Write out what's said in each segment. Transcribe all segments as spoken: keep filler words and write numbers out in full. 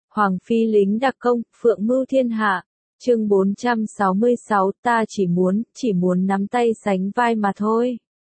Hoàng phi lính đặc công, phượng mưu thiên hạ. Chương bốn trăm sáu mươi sáu, ta chỉ muốn, chỉ muốn nắm tay sánh vai mà thôi.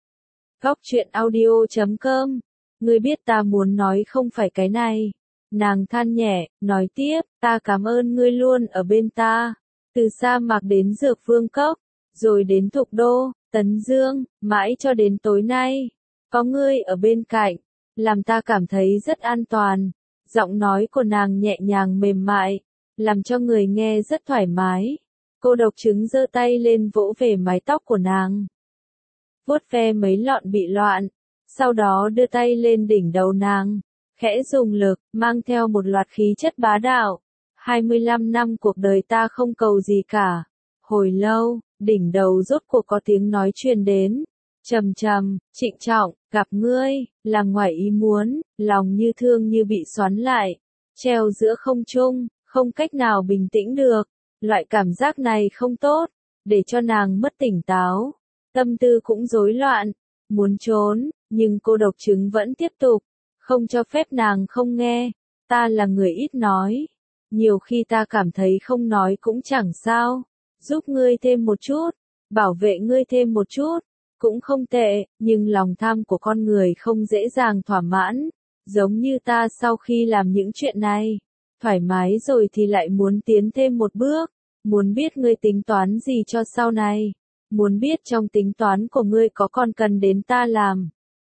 Góc truyện audio chấm com. Ngươi biết ta muốn nói không phải cái này. Nàng than nhẹ, nói tiếp, ta cảm ơn ngươi luôn ở bên ta. Từ sa mạc đến Dược Vương Cốc, rồi đến Thục Đô, Tấn Dương, mãi cho đến tối nay. Có ngươi ở bên cạnh, làm ta cảm thấy rất an toàn. Giọng nói của nàng nhẹ nhàng mềm mại, làm cho người nghe rất thoải mái. Cô độc trứng giơ tay lên vỗ về mái tóc của nàng, vuốt ve mấy lọn bị loạn, sau đó đưa tay lên đỉnh đầu nàng, khẽ dùng lực, mang theo một loạt khí chất bá đạo. hai mươi lăm năm cuộc đời ta không cầu gì cả. Hồi lâu, đỉnh đầu rốt cuộc có tiếng nói truyền đến. Trầm trầm, trịnh trọng, gặp ngươi, làm ngoài ý muốn, lòng như thương như bị xoắn lại, treo giữa không trung, không cách nào bình tĩnh được. Loại cảm giác này không tốt, để cho nàng mất tỉnh táo, tâm tư cũng rối loạn, muốn trốn, nhưng cô độc trứng vẫn tiếp tục, không cho phép nàng không nghe. Ta là người ít nói, nhiều khi ta cảm thấy không nói cũng chẳng sao, giúp ngươi thêm một chút, bảo vệ ngươi thêm một chút, cũng không tệ, nhưng lòng tham của con người không dễ dàng thỏa mãn, giống như ta sau khi làm những chuyện này, thoải mái rồi thì lại muốn tiến thêm một bước, muốn biết ngươi tính toán gì cho sau này, muốn biết trong tính toán của ngươi có còn cần đến ta làm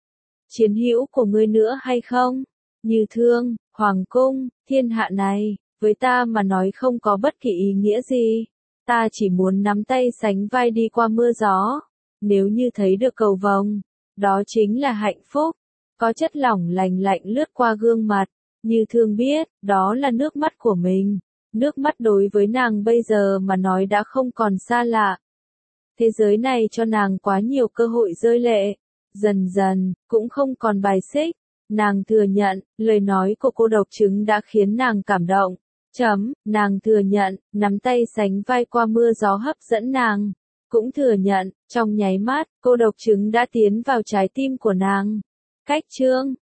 chiến hữu của ngươi nữa hay không. Như Thương, Hoàng cung, thiên hạ này, với ta mà nói không có bất kỳ ý nghĩa gì, ta chỉ muốn nắm tay sánh vai đi qua mưa gió. Nếu như thấy được cầu vồng, đó chính là hạnh phúc. Có chất lỏng lành lạnh lướt qua gương mặt, Như Thương biết, đó là nước mắt của mình. Nước mắt đối với nàng bây giờ mà nói đã không còn xa lạ. Thế giới này cho nàng quá nhiều cơ hội rơi lệ. Dần dần, cũng không còn bài xích. Nàng thừa nhận, lời nói của cô độc trứng đã khiến nàng cảm động. Chấm, nàng thừa nhận, nắm tay sánh vai qua mưa gió hấp dẫn nàng. Cũng thừa nhận, trong nháy mắt, cô độc trứng đã tiến vào trái tim của nàng. Cách chương